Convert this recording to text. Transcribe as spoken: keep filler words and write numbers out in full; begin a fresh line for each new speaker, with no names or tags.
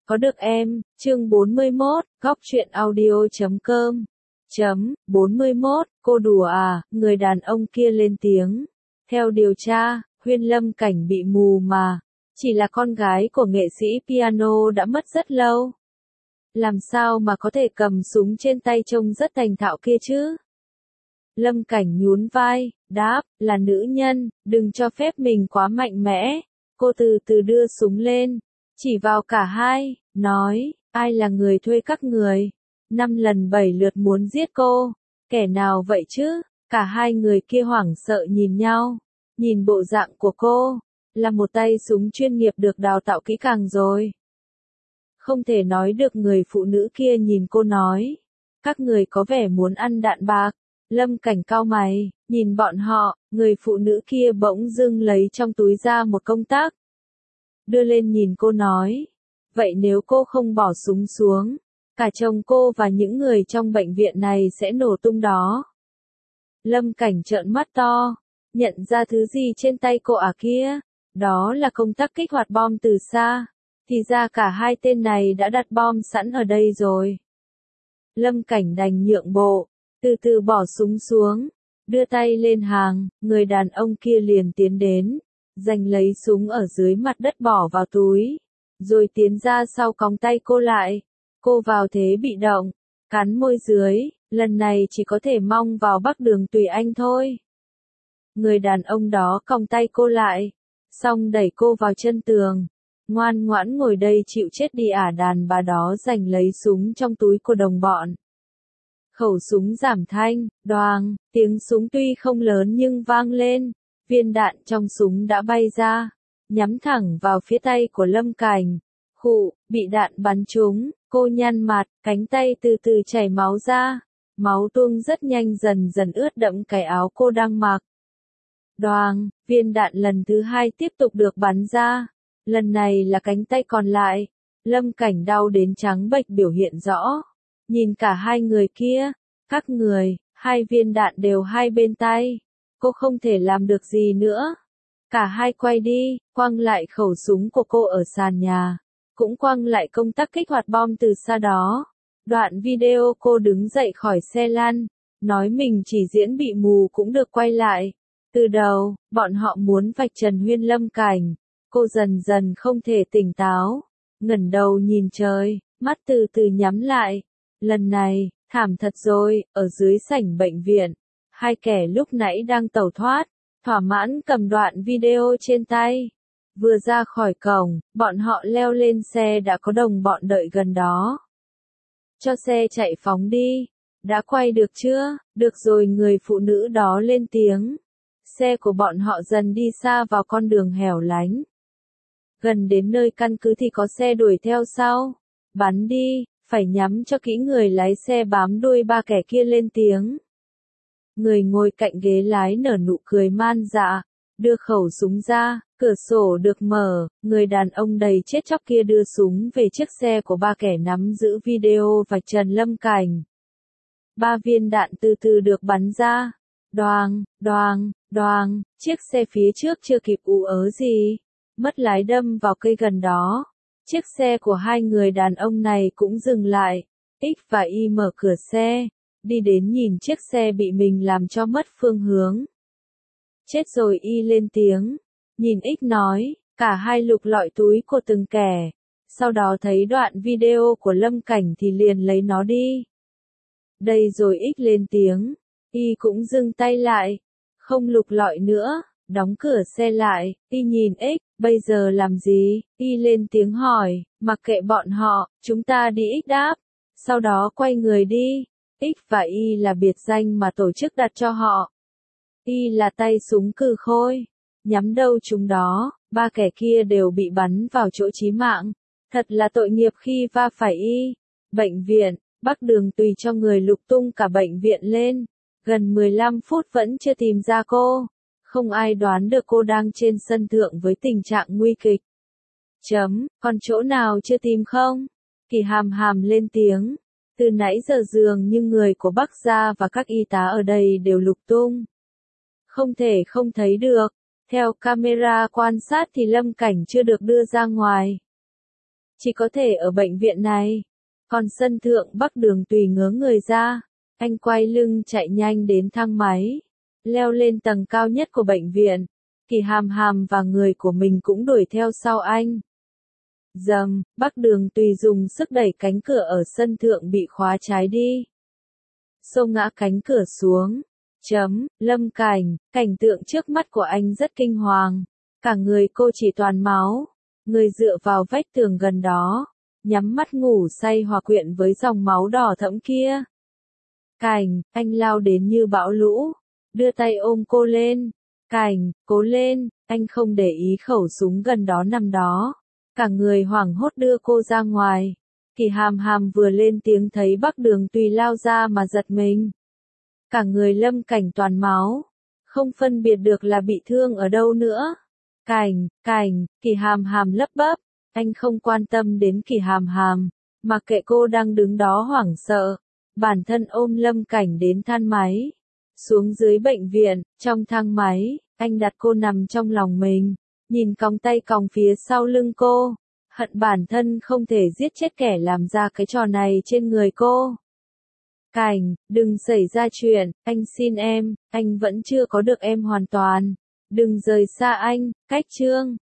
Có được em, chương bốn mươi mốt, góc truyện audio chấm com. Chấm, bốn mươi mốt, cô đùa à, người đàn ông kia lên tiếng. Theo điều tra, Huyên Lâm Cảnh bị mù mà. Chỉ là con gái của nghệ sĩ piano đã mất rất lâu. Làm sao mà có thể cầm súng trên tay trông rất thành thạo kia chứ? Lâm Cảnh nhún vai, đáp, là nữ nhân, đừng cho phép mình quá mạnh mẽ. Cô từ từ đưa súng lên, chỉ vào cả hai, nói, ai là người thuê các người? Năm lần bảy lượt muốn giết cô. Kẻ nào vậy chứ? Cả hai người kia hoảng sợ nhìn nhau. Nhìn bộ dạng của cô, là một tay súng chuyên nghiệp được đào tạo kỹ càng rồi. Không thể nói được, người phụ nữ kia nhìn cô nói. Các người có vẻ muốn ăn đạn bạc. Lâm Cảnh cau mày, nhìn bọn họ, người phụ nữ kia bỗng dưng lấy trong túi ra một công tắc. Đưa lên nhìn cô nói. Vậy nếu cô không bỏ súng xuống, cả chồng cô và những người trong bệnh viện này sẽ nổ tung đó. Lâm Cảnh trợn mắt to, nhận ra thứ gì trên tay cô à kia, đó là công tắc kích hoạt bom từ xa, thì ra cả hai tên này đã đặt bom sẵn ở đây rồi. Lâm Cảnh đành nhượng bộ, từ từ bỏ súng xuống, đưa tay lên hàng, người đàn ông kia liền tiến đến, giành lấy súng ở dưới mặt đất bỏ vào túi, rồi tiến ra sau còng tay cô lại. Cô vào thế bị động, cắn môi dưới, lần này chỉ có thể mong vào Bắc Đường Tùy Anh thôi. Người đàn ông đó còng tay cô lại, xong đẩy cô vào chân tường. Ngoan ngoãn ngồi đây chịu chết đi ả. Đàn bà đó giành lấy súng trong túi của đồng bọn. Khẩu súng giảm thanh, đoàng, tiếng súng tuy không lớn nhưng vang lên, viên đạn trong súng đã bay ra, nhắm thẳng vào phía tay của Lâm Cảnh. Khụ, bị đạn bắn trúng, cô nhăn mặt, cánh tay từ từ chảy máu ra, máu tuôn rất nhanh dần dần ướt đẫm cái áo cô đang mặc. Đoàng, viên đạn lần thứ hai tiếp tục được bắn ra, lần này là cánh tay còn lại. Lâm Cảnh đau đến trắng bệch biểu hiện rõ. Nhìn cả hai người kia, các người, hai viên đạn đều hai bên tay. Cô không thể làm được gì nữa. Cả hai quay đi, quăng lại khẩu súng của cô ở sàn nhà, cũng quăng lại công tắc kích hoạt bom từ xa đó. Đoạn video cô đứng dậy khỏi xe lăn, nói mình chỉ diễn bị mù cũng được quay lại. Từ đầu, bọn họ muốn vạch trần Huyên Lâm Cảnh. Cô dần dần không thể tỉnh táo, ngẩng đầu nhìn trời, mắt từ từ nhắm lại. Lần này, thảm thật rồi, ở dưới sảnh bệnh viện, hai kẻ lúc nãy đang tẩu thoát, thỏa mãn cầm đoạn video trên tay. Vừa ra khỏi cổng, bọn họ leo lên xe đã có đồng bọn đợi gần đó. Cho xe chạy phóng đi. Đã quay được chưa? Được rồi, người phụ nữ đó lên tiếng. Xe của bọn họ dần đi xa vào con đường hẻo lánh. Gần đến nơi căn cứ thì có xe đuổi theo sau. Bắn đi, phải nhắm cho kỹ. Người lái xe bám đuôi ba kẻ kia lên tiếng. Người ngồi cạnh ghế lái nở nụ cười man dạ, đưa khẩu súng ra, cửa sổ được mở, người đàn ông đầy chết chóc kia đưa súng về chiếc xe của ba kẻ nắm giữ video vạch trần Lâm Cảnh. Ba viên đạn từ từ được bắn ra, đoàng, đoàng, đoàng, chiếc xe phía trước chưa kịp ú ớ gì, mất lái đâm vào cây gần đó. Chiếc xe của hai người đàn ông này cũng dừng lại, X và Y mở cửa xe, đi đến nhìn chiếc xe bị mình làm cho mất phương hướng. Chết rồi, Y lên tiếng, nhìn X nói, cả hai lục lọi túi của từng kẻ, sau đó thấy đoạn video của Lâm Cảnh thì liền lấy nó đi. Đây rồi, X lên tiếng, Y cũng dừng tay lại, không lục lọi nữa, đóng cửa xe lại. Y nhìn X, bây giờ làm gì? Y lên tiếng hỏi, mặc kệ bọn họ, chúng ta đi. X đáp, sau đó quay người đi. X và Y là biệt danh mà tổ chức đặt cho họ. Y là tay súng cừ khôi, nhắm đâu chúng đó, ba kẻ kia đều bị bắn vào chỗ chí mạng. Thật là tội nghiệp khi va phải Y. Bệnh viện, Bắc Đường Tùy cho người lục tung cả bệnh viện lên, gần mười lăm phút vẫn chưa tìm ra cô. Không ai đoán được cô đang trên sân thượng với tình trạng nguy kịch. Chấm, còn chỗ nào chưa tìm không? Kỳ hàm hàm lên tiếng. Từ nãy giờ dường như người của Bắc gia và các y tá ở đây đều lục tung. Không thể không thấy được. Theo camera quan sát thì Lâm Cảnh chưa được đưa ra ngoài. chỉ có thể ở bệnh viện này. Còn sân thượng Bắc Đường Tùy ngớ người ra, anh quay lưng chạy nhanh đến thang máy, leo lên tầng cao nhất của bệnh viện. Kỳ Hàm Hàm và người của mình cũng đuổi theo sau anh. Dầm, Bắc Đường Tùy dùng sức đẩy cánh cửa ở sân thượng bị khóa trái đi. Xô ngã cánh cửa xuống. Chấm, Lâm Cảnh, cảnh tượng trước mắt của anh rất kinh hoàng. Cả người cô chỉ toàn máu. Người dựa vào vách tường gần đó, nhắm mắt ngủ say hòa quyện với dòng máu đỏ thẫm kia. Cảnh, anh lao đến như bão lũ, đưa tay ôm cô lên. Cảnh, cố lên, anh không để ý khẩu súng gần đó nằm đó. Cả người hoảng hốt đưa cô ra ngoài. Kỳ Hàm Hàm vừa lên tiếng thấy Bắc Đường Tùy lao ra mà giật mình. Cả người Lâm Cảnh toàn máu, không phân biệt được là bị thương ở đâu nữa. Cảnh, Cảnh, Kỳ Hàm Hàm lấp bấp, anh không quan tâm đến Kỳ Hàm Hàm, mặc kệ cô đang đứng đó hoảng sợ. Bản thân ôm Lâm Cảnh đến thang máy, xuống dưới bệnh viện, trong thang máy, anh đặt cô nằm trong lòng mình, nhìn còng tay còng phía sau lưng cô, hận bản thân không thể giết chết kẻ làm ra cái trò này trên người cô. Cảnh, đừng xảy ra chuyện, anh xin em, anh vẫn chưa có được em hoàn toàn. Đừng rời xa anh, cách chương.